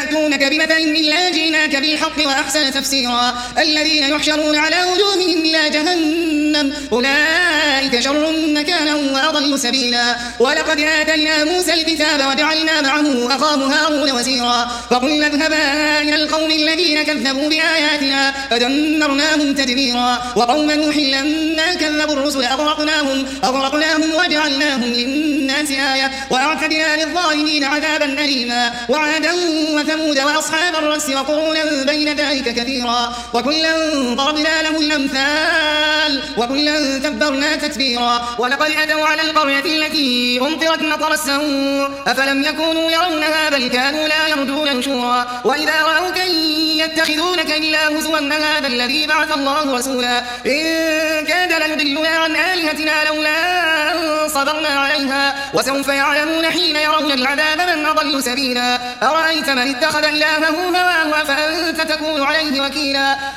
يأتونك بمثل إلا جئناك بالحق وأحسن تفسيرا الذين يحشرون على وجوههم إلى جهنم أولئك شر مكانا وأضل سبيلا ولقد آتينا موسى الكتاب وجعلنا معه أخاه هارون وزيرا فقلنا اذهبا إلى القوم الذين كذبوا بآياتنا فدمرناهم تدميرا وقوم نوح لما كذبوا الرسل أغرقناهم وجعلناهم للناس آية وأعتدنا للظالمين عذابا أليما وعادا وثمود وأصحاب الرس وقرونا بين ذلك كثيرا وكلا ضربنا له الأمثال وكلا تبرنا تتبيرا ولقد أتوا على القرية التي أمطرت مطر السوء أفلم يكونوا يرونها بل كانوا لا يرجون نشورا وإذا رأوك يتخذونك إلا هزوا هذا الذي بعث الله رسولا إن كاد ليضلنا عن آلهتنا لولا أن صبرنا عليها وسوف يعلمون حين يرون العذاب من أضل سبيلا أرأيت من اتخذ إلهه هواه فأنت تكون عليه وكيلا